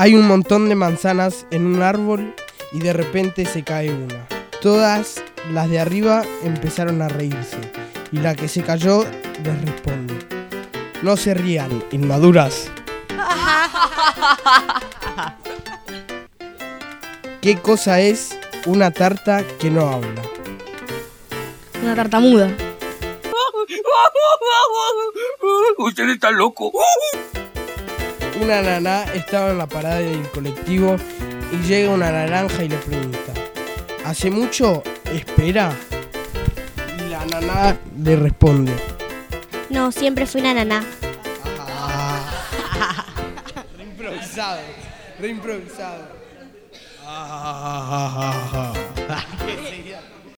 Hay un montón de manzanas en un árbol y de repente se cae una. Todas las de arriba empezaron a reírse y la que se cayó les responde: no se rían, inmaduras. ¿Qué cosa es una tarta que no habla? Una tartamuda. Usted está loco. Una naná estaba en la parada del colectivo y llega una naranja y le pregunta: ¿hace mucho espera? Y la naná le responde: No, siempre fui una naná. Reimprovisado, reimprovisado. ¿Qué sería?